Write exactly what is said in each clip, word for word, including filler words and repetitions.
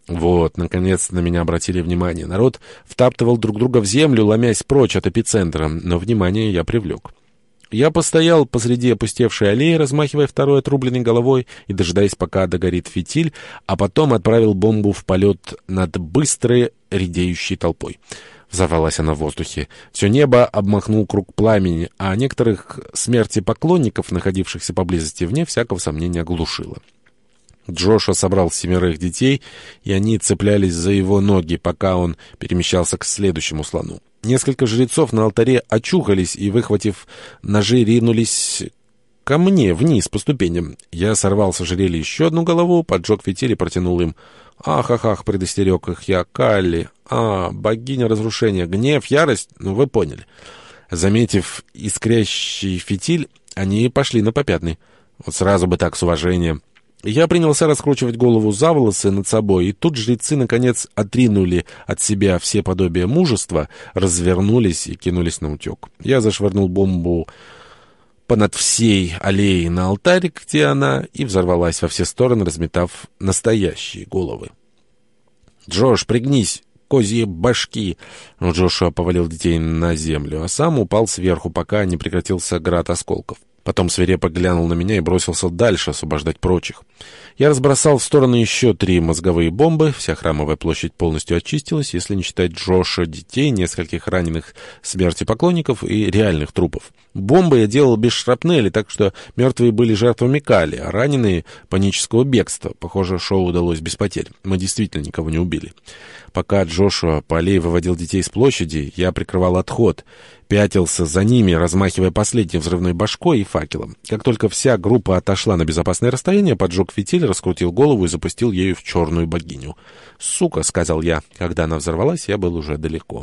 Вот, наконец на меня обратили внимание. Народ втаптывал друг друга в землю, ломясь прочь от эпицентра, но внимание я привлек. Я постоял посреди опустевшей аллеи, размахивая второй отрубленной головой и дожидаясь, пока догорит фитиль, а потом отправил бомбу в полет над быстрой редеющей толпой. Взорвалась она в воздухе. Все небо обмахнул круг пламени, а некоторых смерти поклонников, находившихся поблизости, вне всякого сомнения оглушило. Джошуа собрал семерых детей, и они цеплялись за его ноги, пока он перемещался к следующему слону. Несколько жрецов на алтаре очухались и, выхватив ножи, ринулись ко мне вниз по ступеням. Я сорвал с ожерелья еще одну голову, поджег фитиль и протянул им. «Ах-ах-ах!» — предостерег их я. «Калли! А, богиня разрушения! Гнев, ярость! Ну, вы поняли». Заметив искрящий фитиль, они пошли на попятный. Вот сразу бы так, с уважением. Я принялся раскручивать голову за волосы над собой, и тут жрецы, наконец, отринули от себя все подобия мужества, развернулись и кинулись на утек. Я зашвырнул бомбу понад всей аллеей на алтарь, где она, и взорвалась во все стороны, разметав настоящие головы. «Джош, пригнись! Козьи башки!» Но Джошуа повалил детей на землю, а сам упал сверху, пока не прекратился град осколков. Потом свирепо глянул на меня и бросился дальше освобождать прочих. Я разбросал в стороны еще три мозговые бомбы. Вся храмовая площадь полностью очистилась, если не считать Джоша, детей, нескольких раненых смерти поклонников и реальных трупов. Бомбы я делал без шрапнели, так что мертвые были жертвами кали, а раненые — панического бегства. Похоже, шоу удалось без потерь. Мы действительно никого не убили. Пока Джошуа по аллее выводил детей с площади, я прикрывал отход, пятился за ними, размахивая последней взрывной башкой и факелом. Как только вся группа отошла на безопасное расстояние, поджег фитиль, раскрутил голову и запустил ею в черную богиню. «Сука!» — сказал я. Когда она взорвалась, я был уже далеко.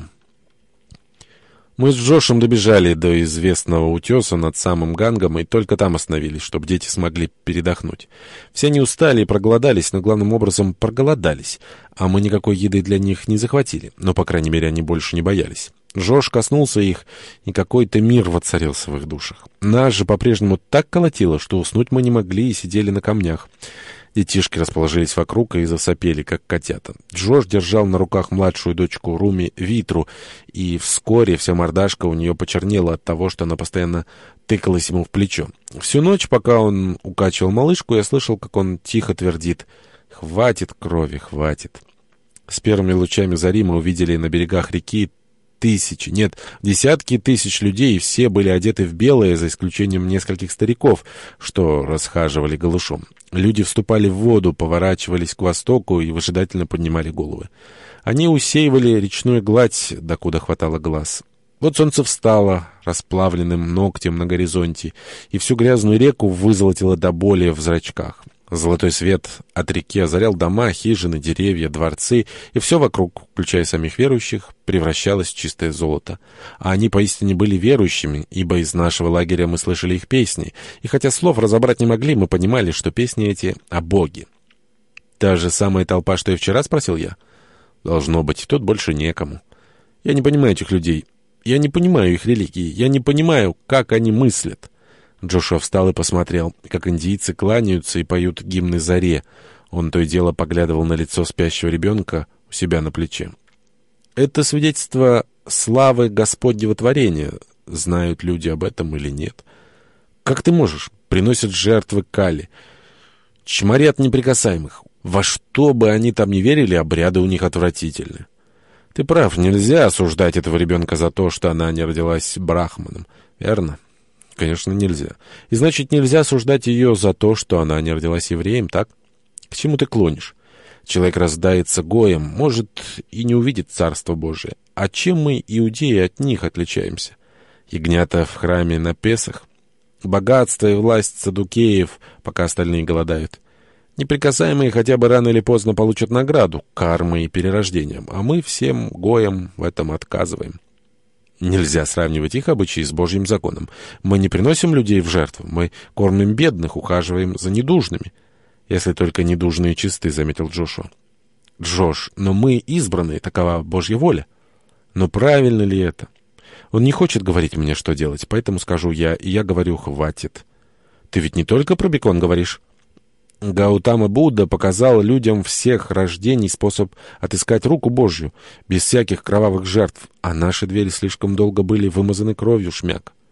Мы с Джошем добежали до известного утеса над самым Гангом и только там остановились, чтобы дети смогли передохнуть. Все они устали и проголодались, но главным образом проголодались, а мы никакой еды для них не захватили, но, по крайней мере, они больше не боялись. Джош коснулся их, и какой-то мир воцарился в их душах. Нас же по-прежнему так колотило, что уснуть мы не могли и сидели на камнях. Детишки расположились вокруг и засопели, как котята. Джош держал на руках младшую дочку Руми, Витру, и вскоре вся мордашка у нее почернела от того, что она постоянно тыкалась ему в плечо. Всю ночь, пока он укачивал малышку, я слышал, как он тихо твердит: «Хватит крови, хватит». С первыми лучами зари мы увидели на берегах реки тысячи, нет, десятки тысяч людей, и все были одеты в белое, за исключением нескольких стариков, что расхаживали голышом. Люди вступали в воду, поворачивались к востоку и выжидательно поднимали головы. Они усеивали речную гладь, докуда хватало глаз. Вот солнце встало расплавленным ногтем на горизонте, и всю грязную реку вызолотило до боли в зрачках. Золотой свет от реки озарял дома, хижины, деревья, дворцы, и все вокруг, включая самих верующих, превращалось в чистое золото. А они поистине были верующими, ибо из нашего лагеря мы слышали их песни, и хотя слов разобрать не могли, мы понимали, что песни эти о Боге. «Та же самая толпа, что и вчера?» — спросил я. «Должно быть, тут больше некому. Я не понимаю этих людей. Я не понимаю их религии. Я не понимаю, как они мыслят». Джошуа встал и посмотрел, как индийцы кланяются и поют гимны заре. Он то и дело поглядывал на лицо спящего ребенка у себя на плече. «Это свидетельство славы Господнего творения. Знают люди об этом или нет? Как ты можешь? Приносят жертвы кали. Чморят неприкасаемых. Во что бы они там ни верили, обряды у них отвратительны. Ты прав, нельзя осуждать этого ребенка за то, что она не родилась брахманом. Верно?» «Конечно, нельзя. И значит, нельзя осуждать ее за то, что она не родилась евреем, так? К чему ты клонишь? Человек рождается гоем, может и не увидит Царство Божие. А чем мы, иудеи, от них отличаемся? Ягнята в храме на Песах? Богатство и власть саддукеев, пока остальные голодают. Неприкасаемые хотя бы рано или поздно получат награду, кармой и перерождением, а мы всем гоям в этом отказываем». Нельзя сравнивать их обычаи с Божьим законом. Мы не приносим людей в жертву, мы кормим бедных, ухаживаем за недужными. Если только недужные чисты, — заметил Джошуа. Джош, но мы избранные, такова Божья воля. Но правильно ли это? Он не хочет говорить мне, что делать, поэтому скажу я, и я говорю: хватит. Ты ведь не только про бекон говоришь? Гаутама Будда показал людям всех рождений способ отыскать руку Божью, без всяких кровавых жертв, а наши двери слишком долго были вымазаны кровью, шмяк.